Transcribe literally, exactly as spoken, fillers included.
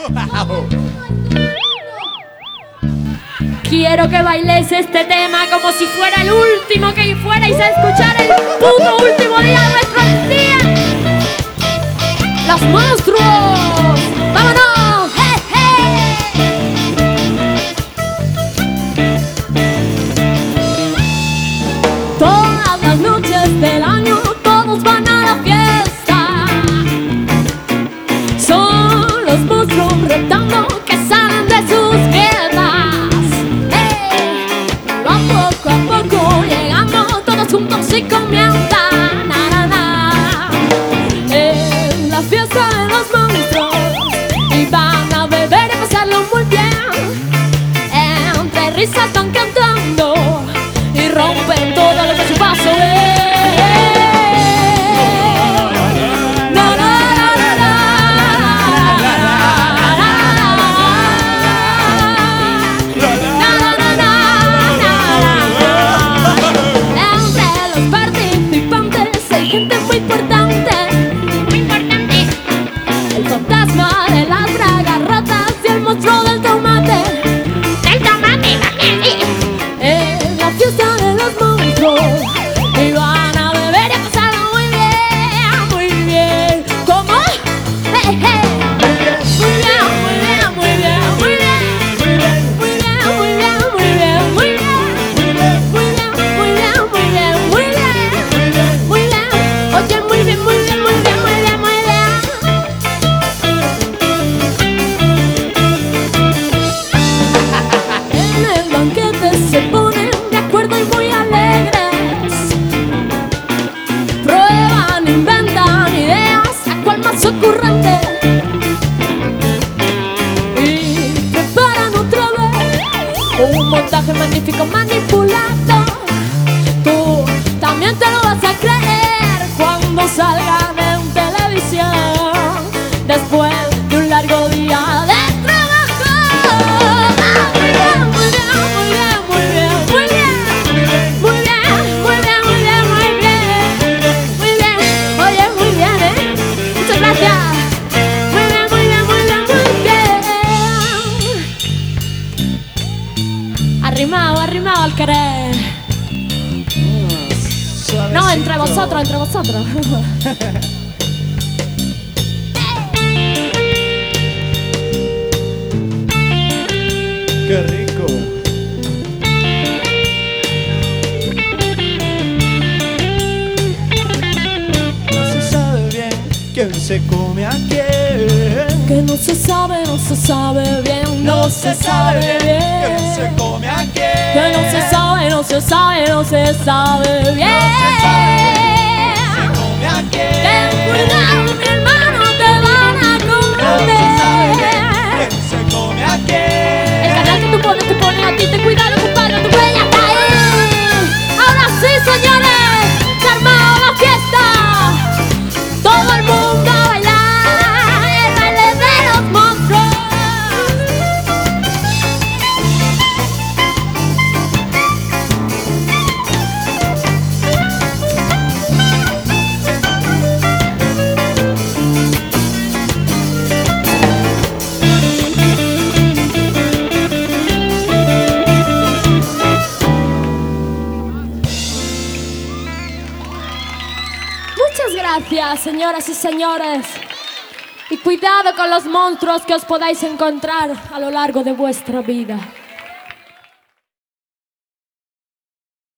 Quiero que bailes este tema como si fuera el último que fuerais a escuchar el puto último día de nuestros días. ¡Los monstruos! ¡Vámonos! ¡Hey, hey! Todas las noches del año todos van a la fiesta. Son los monstruos retando que salen de sus grietas. Hey, a poco a poco llegamos todos juntos y comienza. Na, na, na. Es la fiesta de los monstruos y van a beber y pasarlo muy bien. Entre risas están cantando y rompen todo lo que su paso es. Gente muy importante, muy importante. El fantasma de las bragas rotas y el monstruo del tomate. Del tomate, es la fiesta de los monstruos y van a beber y a pasarlo muy bien, muy bien. ¿Cómo? Hey, hey. Muy bien, muy bien, muy bien, muy bien, muy bien, muy bien, muy bien, muy bien, muy bien, muy bien, muy bien, muy bien, muy bien, muy bien. Oye, muy bien, muy bien, muy bien, muy bien, muy bien. En el banquete se ponen de acuerdo y muy alegres. Prueban, inventan ideas, a cual más ocurrente. Y preparan otra vez un montaje magnífico manipulado. Tú también te lo vas a creer cuando salgan en televisión después de un largo día de trabajo. Muy bien, muy bien, muy bien, muy bien, muy bien, muy bien, muy bien, muy bien, muy bien, muy bien, oye, muy bien, ¿eh? Muchas gracias. Muy bien, muy bien, muy bien, muy bien. Arrimado, arrimado al querer. No, entre vosotros, entre vosotros. ¡Qué rico! No se sabe bien quién se come a quién. Que no se sabe, no se sabe bien. No se sabe bien quién se come a quién. Que no se sabe, no se sabe, no se sabe bien. Se come a quién. Ten cuidado, mi hermano, te van a comer. ¿Quién se come a quién? El canal que tú pones te pone a ti, ten cuidado, compadre, tu huella está ahí. Ahora sí, señores, se ha armado la fiesta. Todo el mundo a bailar el baile de los monstruos. Muchas gracias, señoras y señores. Y cuidado con los monstruos que os podáis encontrar a lo largo de vuestra vida.